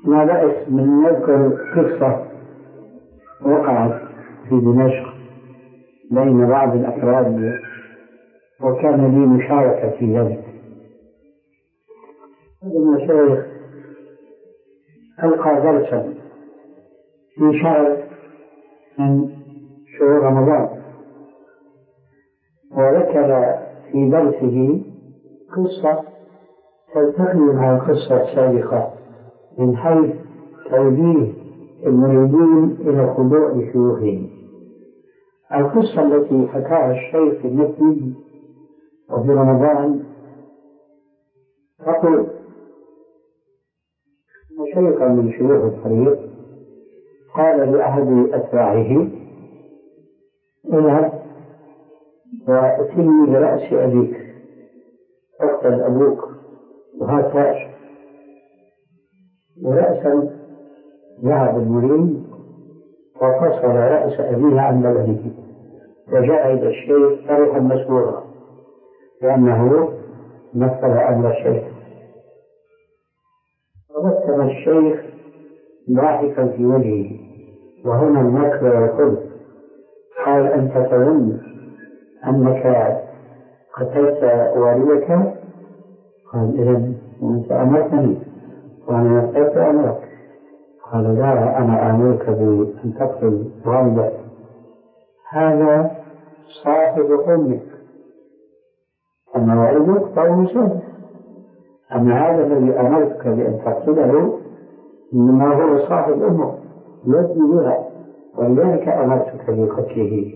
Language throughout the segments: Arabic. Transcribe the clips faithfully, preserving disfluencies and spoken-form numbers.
ما بأس من نذكر قصة وقعت في دمشق بين بعض الأفراد وكان لي مشاركة في ذلك. هذا المشايخ ألقى درسا في شهر من شهور رمضان، وذكر في درسه قصة تلتقي مع القصة السابقة من حيث توجيه المريدين إلى الخضوع لشيوخهم. القصة التي حكاها الشيخ في المسجد وفي رمضان تقول أن شيخا من شيوخ الطريق قال لأحد أتباعه: اذهب وأتني برأس أبيك، اقتل أبوك وهات رأسه. ورأسا ذهب المريد وفصل رأس أبيه عن بدنه وجاء إلى الشيخ فرحا مسرورا لأنه مثل أمر الشيخ. تبسم الشيخ ضاحكا في وجهه، وهنا المكر والخلق. قال: أنت تظن أنك قتلت والدك؟ قال: إذن أنت أمرتني وأنا نفذت أمرك. قال: لا، أنا آمرك بأن تقتل والدك، هذا صاحب أمك، أما والدك فهو مسلم، أما هذا الذي أمرك بأن تقتله إنما هو صاحب أمك يدني بها، ولذلك أمرتك بقتله.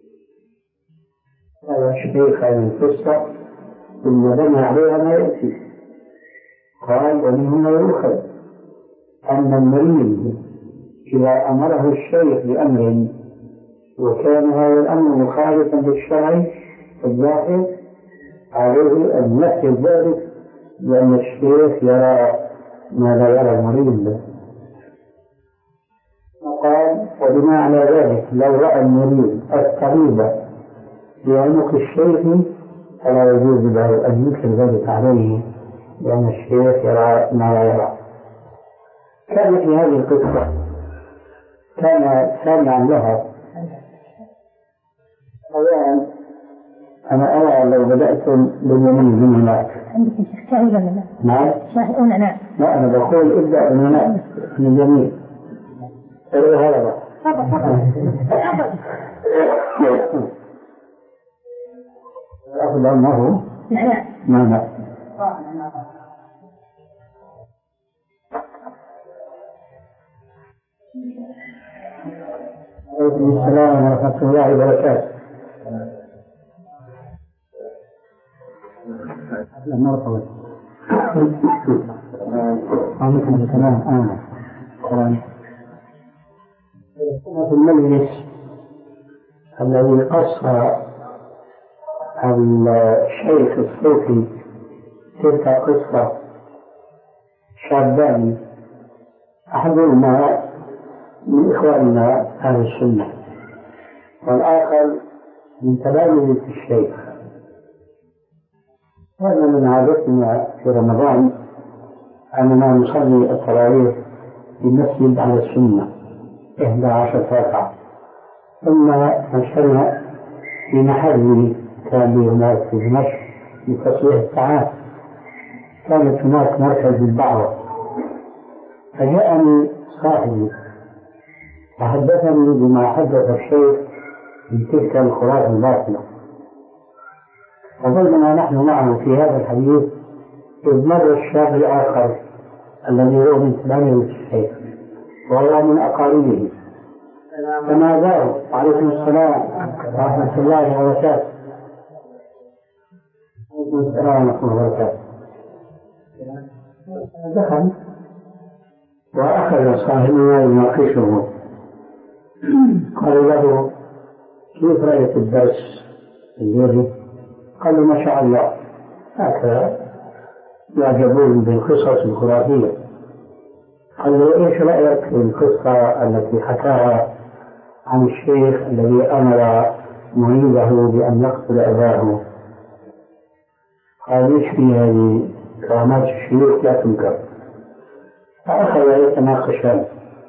هذا الشيخ من القصة ثم بنى عليها ما يأتي. قال: ومن هنا يؤخذ أن المريد إذا أمره الشيخ بأمر وكان هذا الأمر مخالفا للشرع الظاهر عليه أن يحفظ ذلك، لأن الشيخ يرى ما لا يرى المريد. وقال: وبناء على ذلك لو رأى المريد الطبيب في عنق الشيخ فلا يجوز له أن ينكر ذلك عليه، لأن الشيخ يرى ما لا يرى. كان في هذه القصة كان سامعا لها. أولا أنا أرى لو بدأتم باليمين من هناك. عندك شاهي ولا لا؟ نعم. شاهي ولا لا؟ لا، أنا بقول ابدأ من هناك من اليمين. إيه هذا؟ تفضل تفضل. أخذ أنه لا ما لا. عليكم السلام ورحمة الله وبركاته. مرحبا. عليكم السلام. آمين. في المجلس الذي قص الشيخ الصوفي تلك قصة شابان، أحدهما من إخواننا أهل السنة والآخر من تلامذة الشيخ. وأنا من عادتنا في رمضان أننا نصلي التراويح في المسجد على السنة إحدى عشرة ركعة، ثم نشرنا في محل كان لي هناك في دمشق لتصليح الساعات. كانت هناك مركز للدعوة، فجاءني صاحبي وحدثني بما حدث الشيخ من تلك الخرافة الباطلة، وظلنا نحن معه في هذا الحديث إذ مر الشاب الآخر الذي هو من تلاميذ الشيخ وهو من أقاربه فناداه: عليكم السلام ورحمة الله وبركاته. عليكم السلام ورحمة الله وبركاته. دخل وأخذ صاحبنا يناقشه، قال له: كيف رأيت الدرس اليوم؟ قال: ما شاء الله، هكذا يعجبون بالقصص الخرافية. قال له: إيش رأيك في القصة التي حكاها عن الشيخ الذي أمر مريده بأن يقتل أباه؟ قال: إيش في هذه كرامات الشيوخ لا تنكر. فأخذ يتناقشان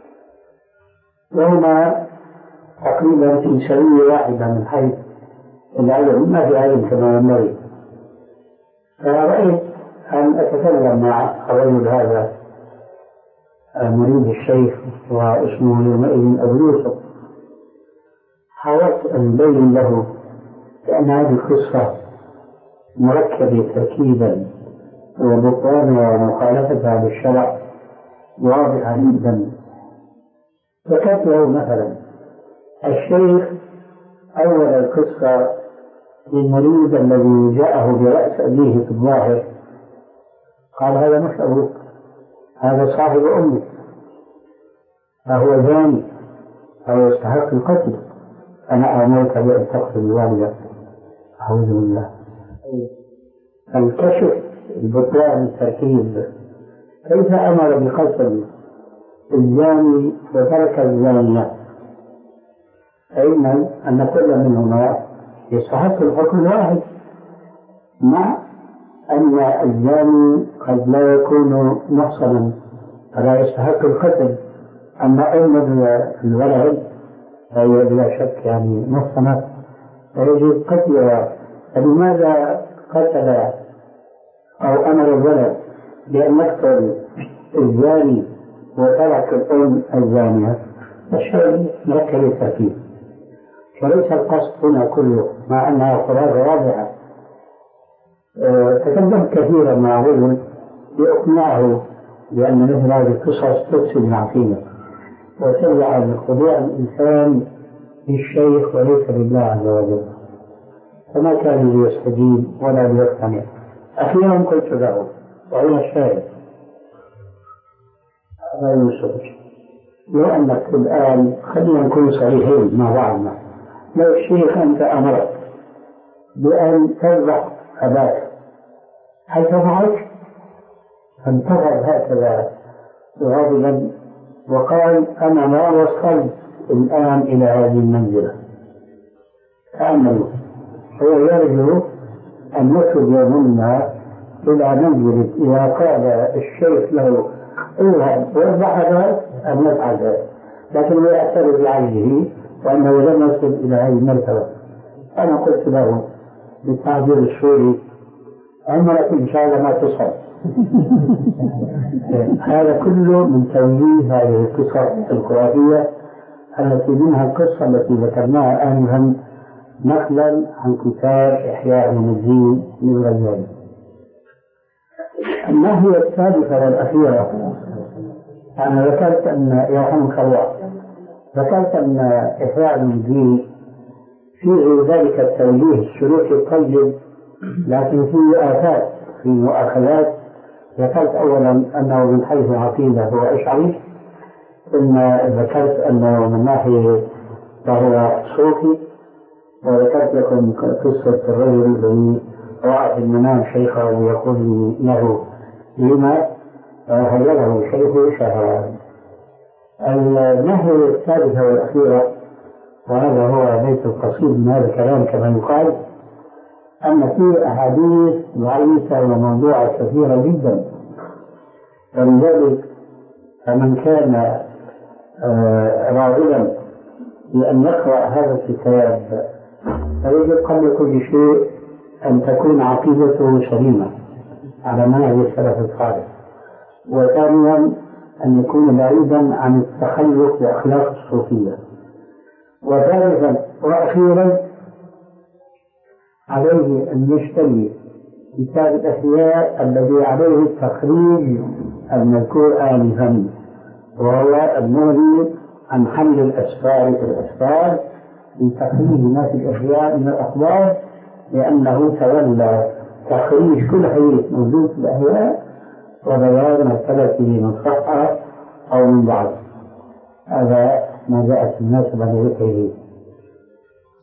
وهما تقريبا في سوية واحدة من حيث العلم، ما في علم كما ينبغي. فرأيت أن أتكلم مع الرجل هذا مريد الشيخ واسمه يومئذ أبو يوسف. حاولت أن أبين له بأن هذه القصة مركبة تركيبا وبطلانها ومخالفتها بالشرع واضحة جدا. ذكرت له مثلا الشيخ أول القصة للمريد الذي جاءه برأس أبيه في الظاهر قال هذا مش أبوك، هذا صاحب أمك، فهو زاني أو يستحق القتل، أنا آمرك بأن تقتل والدك. أعوذ بالله. الكشف البطلان التركيب، كيف أمر بقتل الزاني وترك الزانية؟ علما أن كل منهما يستحق الحكم الواحد، مع أن الزاني قد لا يكون محصنا فلا يستحق القتل، أما أم الولد فهي بلا شك يعني محصنة فيجب قتلها. فلماذا قتل أو أمر الولد بأن يقتل الزاني وترك الأم الزانية؟ الشيء مركب التركيب. وليس القصد هنا كله، مع أنها خلاصة واضحة. أه تكلمت كثيرا مع رجل لأقنعه بأن مثل هذه القصص تفسد العقيدة وترجع لخضوع الإنسان للشيخ وليس لله عز وجل، فما كان ليستجيب ولا ليقتنع. أخيرا قلت له وهو الشاهد هذا يوسف، لو أنك الآن خلينا نكون صريحين مع بعضنا، لو الشيخ أنت أمرك بأن تذبح أباك هل تفعل؟ فانتظر هكذا غاضبا وقال أنا ما وصلت الآن إلى هذه المنزلة. تأملوا، هو يرجو أن نصل يومنا إلى منزلة إذا قال الشيخ له اذهب واذبح أباك أن نفعل ذلك، لكن هو يعترف بعجزه وأنه لم يصل إلى هذه المرتبة. أنا قلت له بالتعبير السوري عمرك إن شاء الله ما تصل. هذا كله من توجيه هذه القصة الخرافية التي منها القصة التي ذكرناها آنفا نقلا عن كتاب إحياء علوم الدين للغزالي. الناحية الثالثة والأخيرة، أنا ذكرت أن يرحمك الله ذكرت أن إحياء علوم الدين فيه ذلك التوجيه السلوكي الطيب، لكن فيه آفات في مؤاخذات. ذكرت أولا أنه من حيث العقيدة هو أشعري، ثم ذكرت أنه من ناحية فهو صوفي، وذكرت لكم قصة الرجل الذي رأى في المنام شيخه ويقول له لما هجره شيخه شهرا. الناحية الثالثة والأخيرة، وهذا هو بيت القصيد من هذا الكلام كما يقال، أن فيه أحاديث ضعيفة وموضوعة كثيرة جدا، ولذلك فمن كان راغبا بأن يقرأ هذا الكتاب فيجب قبل كل شيء أن تكون عقيدته سليمة على منهج السلف الصالح، وثانيا أن يكون بعيدا عن التخلف بأخلاق الصوفية، وثالثا وأخيرا عليه أن يشتري كتاب الأحياء الذي عليه التخريج المذكور آنفا، وهو المغني عن حمل الأسفار في الأسفار من تخريج ما في الأحياء من الأخبار، لأنه تولى تخريج كل حديث موجود في الأحياء وبيان مرتبته من صحة أو من ضعف. هذا ما جاءت المناسبة لذكره.